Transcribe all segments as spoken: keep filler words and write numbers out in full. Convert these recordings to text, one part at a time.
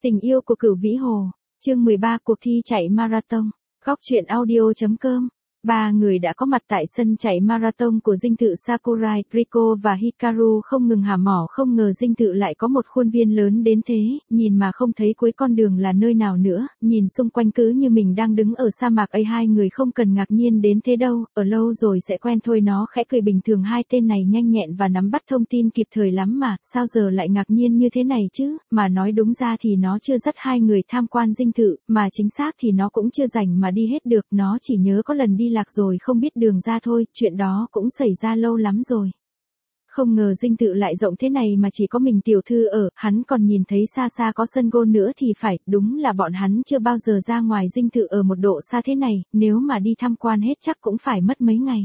Tình yêu của Cửu Vĩ Hồ, chương mười ba cuộc thi chạy marathon, góc truyện audio.com. Ba người đã có mặt tại sân chạy marathon của dinh thự Sakurai, Rico và Hikaru không ngừng hả mỏ, không ngờ dinh thự lại có một khuôn viên lớn đến thế, nhìn mà không thấy cuối con đường là nơi nào nữa, nhìn xung quanh cứ như mình đang đứng ở sa mạc ấy. Hai người không cần ngạc nhiên đến thế đâu, ở lâu rồi sẽ quen thôi. Nó khẽ cười bình thường, hai tên này nhanh nhẹn và nắm bắt thông tin kịp thời lắm mà, sao giờ lại ngạc nhiên như thế này chứ, mà nói đúng ra thì nó chưa dắt hai người tham quan dinh thự, mà chính xác thì nó cũng chưa rảnh mà đi hết được, nó chỉ nhớ có lần đi lạc rồi không biết đường ra thôi, chuyện đó cũng xảy ra lâu lắm rồi. Không ngờ dinh thự lại rộng thế này mà chỉ có mình tiểu thư ở, hắn còn nhìn thấy xa xa có sân gôn nữa thì phải, đúng là bọn hắn chưa bao giờ ra ngoài dinh thự ở một độ xa thế này, nếu mà đi tham quan hết chắc cũng phải mất mấy ngày.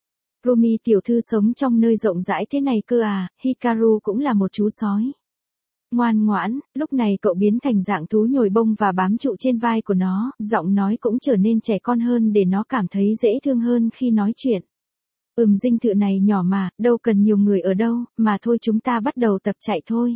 Rumi tiểu thư sống trong nơi rộng rãi thế này cơ à, Hikaru cũng là một chú sói ngoan ngoãn, lúc này cậu biến thành dạng thú nhồi bông và bám trụ trên vai của nó, giọng nói cũng trở nên trẻ con hơn để nó cảm thấy dễ thương hơn khi nói chuyện. Ừm, dinh thự này nhỏ mà, đâu cần nhiều người ở đâu, mà thôi chúng ta bắt đầu tập chạy thôi.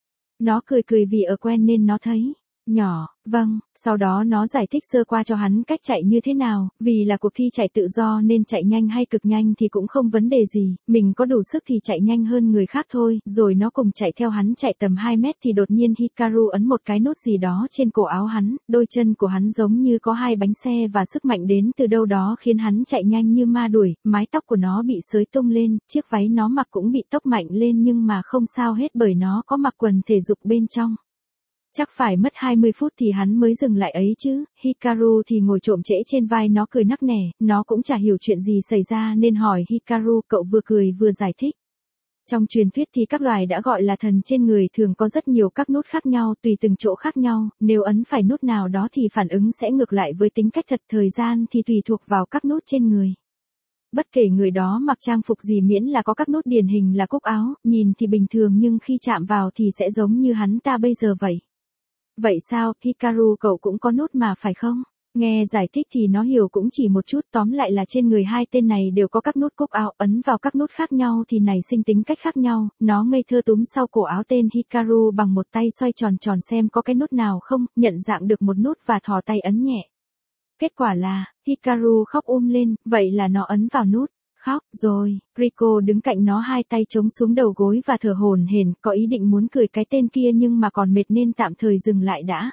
Nó cười cười vì ở quen nên nó thấy nhỏ, vâng, sau đó nó giải thích sơ qua cho hắn cách chạy như thế nào, vì là cuộc thi chạy tự do nên chạy nhanh hay cực nhanh thì cũng không vấn đề gì, mình có đủ sức thì chạy nhanh hơn người khác thôi, rồi nó cùng chạy theo hắn chạy tầm hai mét thì đột nhiên Hikaru ấn một cái nút gì đó trên cổ áo hắn, đôi chân của hắn giống như có hai bánh xe và sức mạnh đến từ đâu đó khiến hắn chạy nhanh như ma đuổi, mái tóc của nó bị xới tung lên, chiếc váy nó mặc cũng bị tốc mạnh lên nhưng mà không sao hết bởi nó có mặc quần thể dục bên trong. Chắc phải mất hai mươi phút thì hắn mới dừng lại ấy chứ, Hikaru thì ngồi trộm trễ trên vai nó cười nắc nẻ, nó cũng chả hiểu chuyện gì xảy ra nên hỏi Hikaru, cậu vừa cười vừa giải thích. Trong truyền thuyết thì các loài đã gọi là thần trên người thường có rất nhiều các nút khác nhau tùy từng chỗ khác nhau, nếu ấn phải nút nào đó thì phản ứng sẽ ngược lại với tính cách thật, thời gian thì tùy thuộc vào các nút trên người. Bất kể người đó mặc trang phục gì miễn là có các nút điển hình là cúc áo, nhìn thì bình thường nhưng khi chạm vào thì sẽ giống như hắn ta bây giờ vậy. Vậy sao, Hikaru cậu cũng có nút mà phải không? Nghe giải thích thì nó hiểu cũng chỉ một chút, tóm lại là trên người hai tên này đều có các nút cúc áo, ấn vào các nút khác nhau thì nảy sinh tính cách khác nhau, nó ngây thơ túm sau cổ áo tên Hikaru bằng một tay xoay tròn tròn xem có cái nút nào không, nhận dạng được một nút và thò tay ấn nhẹ. Kết quả là, Hikaru khóc um lên, vậy là nó ấn vào nút. Khóc, rồi, Rico đứng cạnh nó hai tay chống xuống đầu gối và thở hổn hển, có ý định muốn cười cái tên kia nhưng mà còn mệt nên tạm thời dừng lại đã.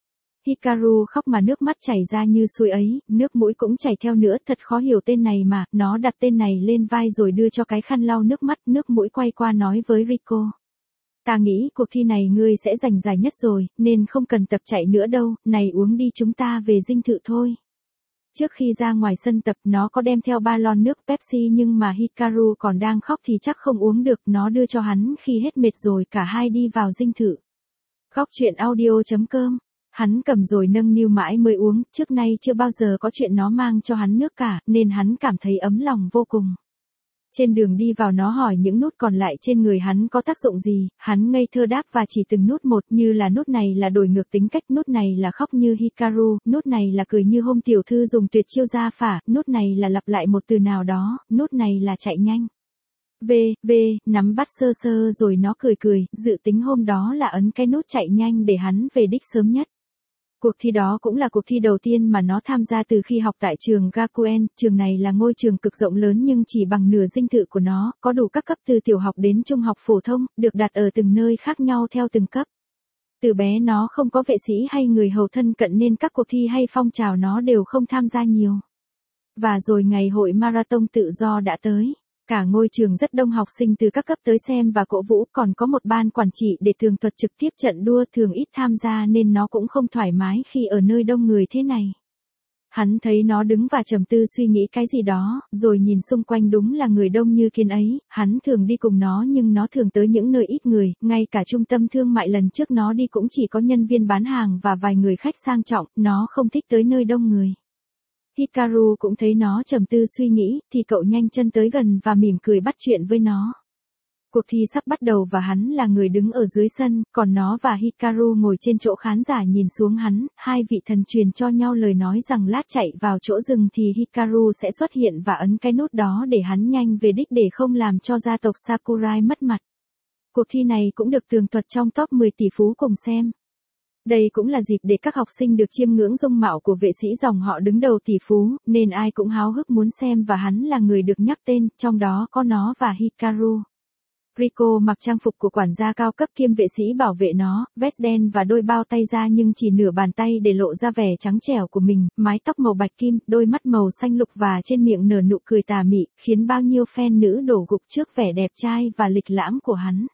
Hikaru khóc mà nước mắt chảy ra như suối ấy, nước mũi cũng chảy theo nữa, thật khó hiểu tên này mà, nó đặt tên này lên vai rồi đưa cho cái khăn lau nước mắt, nước mũi quay qua nói với Rico. Ta nghĩ cuộc thi này ngươi sẽ giành giải nhất rồi, nên không cần tập chạy nữa đâu, này uống đi chúng ta về dinh thự thôi. Trước khi ra ngoài sân tập nó có đem theo ba lon nước Pepsi nhưng mà Hikaru còn đang khóc thì chắc không uống được, nó đưa cho hắn khi hết mệt rồi cả hai đi vào dinh thự. Góc truyện audio.com, hắn cầm rồi nâng niu mãi mới uống, trước nay chưa bao giờ có chuyện nó mang cho hắn nước cả, nên hắn cảm thấy ấm lòng vô cùng. Trên đường đi vào nó hỏi những nút còn lại trên người hắn có tác dụng gì, hắn ngây thơ đáp và chỉ từng nút một, như là nút này là đổi ngược tính cách, nút này là khóc như Hikaru, nút này là cười như hôm tiểu thư dùng tuyệt chiêu gia phả, nút này là lặp lại một từ nào đó, nút này là chạy nhanh. V, V, nắm bắt sơ sơ rồi nó cười cười, dự tính hôm đó là ấn cái nút chạy nhanh để hắn về đích sớm nhất. Cuộc thi đó cũng là cuộc thi đầu tiên mà nó tham gia từ khi học tại trường Gakuen, trường này là ngôi trường cực rộng lớn nhưng chỉ bằng nửa dinh thự của nó, có đủ các cấp từ tiểu học đến trung học phổ thông, được đặt ở từng nơi khác nhau theo từng cấp. Từ bé nó không có vệ sĩ hay người hầu thân cận nên các cuộc thi hay phong trào nó đều không tham gia nhiều. Và rồi ngày hội marathon tự do đã tới. Cả ngôi trường rất đông học sinh từ các cấp tới xem và cổ vũ, còn có một ban quản trị để tường thuật trực tiếp trận đua thường ít tham gia nên nó cũng không thoải mái khi ở nơi đông người thế này. Hắn thấy nó đứng và trầm tư suy nghĩ cái gì đó, rồi nhìn xung quanh đúng là người đông như kiến ấy, hắn thường đi cùng nó nhưng nó thường tới những nơi ít người, ngay cả trung tâm thương mại lần trước nó đi cũng chỉ có nhân viên bán hàng và vài người khách sang trọng, nó không thích tới nơi đông người. Hikaru cũng thấy nó trầm tư suy nghĩ, thì cậu nhanh chân tới gần và mỉm cười bắt chuyện với nó. Cuộc thi sắp bắt đầu và hắn là người đứng ở dưới sân, còn nó và Hikaru ngồi trên chỗ khán giả nhìn xuống hắn, hai vị thần truyền cho nhau lời nói rằng lát chạy vào chỗ rừng thì Hikaru sẽ xuất hiện và ấn cái nút đó để hắn nhanh về đích để không làm cho gia tộc Sakurai mất mặt. Cuộc thi này cũng được tường thuật trong top mười tỷ phú cùng xem. Đây cũng là dịp để các học sinh được chiêm ngưỡng dung mạo của vệ sĩ dòng họ đứng đầu tỷ phú, nên ai cũng háo hức muốn xem và hắn là người được nhắc tên, trong đó có nó và Hikaru. Rico mặc trang phục của quản gia cao cấp kiêm vệ sĩ bảo vệ nó, vest đen và đôi bao tay ra nhưng chỉ nửa bàn tay để lộ ra vẻ trắng trẻo của mình, mái tóc màu bạch kim, đôi mắt màu xanh lục và trên miệng nở nụ cười tà mị, khiến bao nhiêu fan nữ đổ gục trước vẻ đẹp trai và lịch lãm của hắn.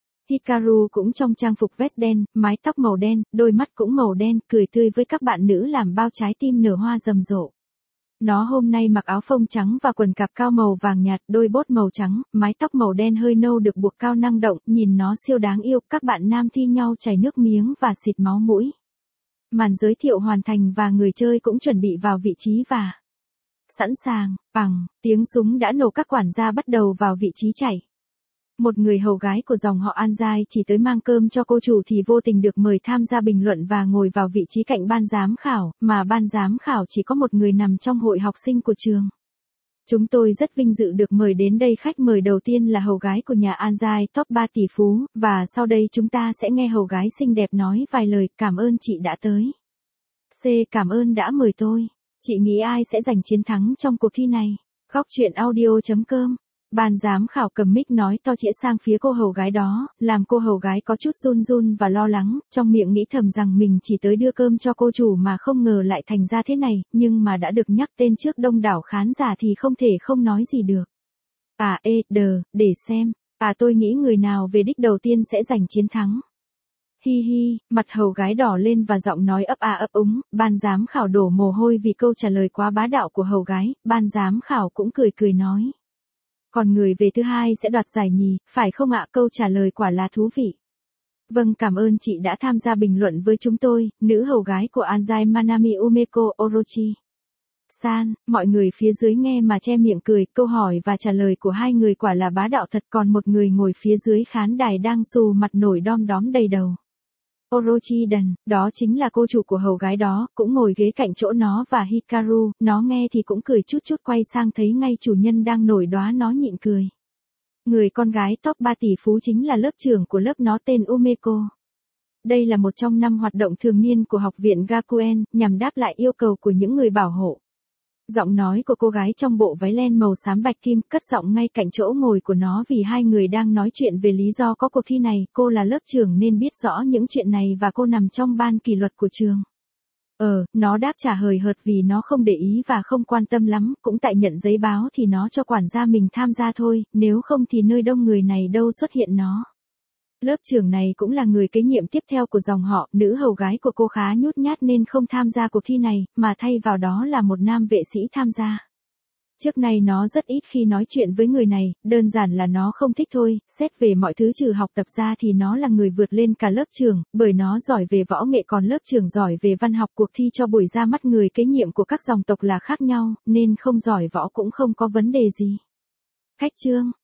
Hikaru cũng trong trang phục vest đen, mái tóc màu đen, đôi mắt cũng màu đen, cười tươi với các bạn nữ làm bao trái tim nở hoa rầm rộ. Nó hôm nay mặc áo phông trắng và quần cạp cao màu vàng nhạt, đôi bốt màu trắng, mái tóc màu đen hơi nâu được buộc cao năng động, nhìn nó siêu đáng yêu, các bạn nam thi nhau chảy nước miếng và xịt máu mũi. Màn giới thiệu hoàn thành và người chơi cũng chuẩn bị vào vị trí và sẵn sàng, bằng, tiếng súng đã nổ, các quản gia bắt đầu vào vị trí chạy. Một người hầu gái của dòng họ Anzai chỉ tới mang cơm cho cô chủ thì vô tình được mời tham gia bình luận và ngồi vào vị trí cạnh ban giám khảo, mà ban giám khảo chỉ có một người nằm trong hội học sinh của trường. Chúng tôi rất vinh dự được mời đến đây, khách mời đầu tiên là hầu gái của nhà Anzai, top ba tỷ phú, và sau đây chúng ta sẽ nghe hầu gái xinh đẹp nói vài lời. Cảm ơn chị đã tới. C. Cảm ơn đã mời tôi. Chị nghĩ ai sẽ giành chiến thắng trong cuộc thi này? Góc truyện audio chấm com. Ban giám khảo cầm mic nói to chĩa sang phía cô hầu gái đó, làm cô hầu gái có chút run run và lo lắng, trong miệng nghĩ thầm rằng mình chỉ tới đưa cơm cho cô chủ mà không ngờ lại thành ra thế này, nhưng mà đã được nhắc tên trước đông đảo khán giả thì không thể không nói gì được. À ê, đờ, để xem, à tôi nghĩ người nào về đích đầu tiên sẽ giành chiến thắng. Hi hi, mặt hầu gái đỏ lên và giọng nói ấp a ấp úng, ban giám khảo đổ mồ hôi vì câu trả lời quá bá đạo của hầu gái, ban giám khảo cũng cười cười nói. Còn người về thứ hai sẽ đoạt giải nhì, phải không ạ? Câu trả lời quả là thú vị. Vâng, cảm ơn chị đã tham gia bình luận với chúng tôi, nữ hầu gái của Anzai Manami Umeko Orochi. San, mọi người phía dưới nghe mà che miệng cười, câu hỏi và trả lời của hai người quả là bá đạo thật, còn một người ngồi phía dưới khán đài đang xù mặt nổi đom đóm đầy đầu. Orochi đần, đó chính là cô chủ của hầu gái đó, cũng ngồi ghế cạnh chỗ nó và Hikaru, nó nghe thì cũng cười chút chút, quay sang thấy ngay chủ nhân đang nổi đoá nó nhịn cười. Người con gái top ba tỷ phú chính là lớp trưởng của lớp nó tên Umeko. Đây là một trong năm hoạt động thường niên của học viện Gakuen, nhằm đáp lại yêu cầu của những người bảo hộ. Giọng nói của cô gái trong bộ váy len màu xám bạch kim cất giọng ngay cạnh chỗ ngồi của nó vì hai người đang nói chuyện về lý do có cuộc thi này. Cô là lớp trưởng nên biết rõ những chuyện này và cô nằm trong ban kỷ luật của trường. Ờ, nó đáp trả hời hợt vì nó không để ý và không quan tâm lắm, cũng tại nhận giấy báo thì nó cho quản gia mình tham gia thôi, nếu không thì nơi đông người này đâu xuất hiện nó. Lớp trưởng này cũng là người kế nhiệm tiếp theo của dòng họ, nữ hầu gái của cô khá nhút nhát nên không tham gia cuộc thi này, mà thay vào đó là một nam vệ sĩ tham gia. Trước nay nó rất ít khi nói chuyện với người này, đơn giản là nó không thích thôi, xét về mọi thứ trừ học tập ra thì nó là người vượt lên cả lớp trưởng, bởi nó giỏi về võ nghệ còn lớp trưởng giỏi về văn học. Cuộc thi cho buổi ra mắt người kế nhiệm của các dòng tộc là khác nhau, nên không giỏi võ cũng không có vấn đề gì. Khách trương,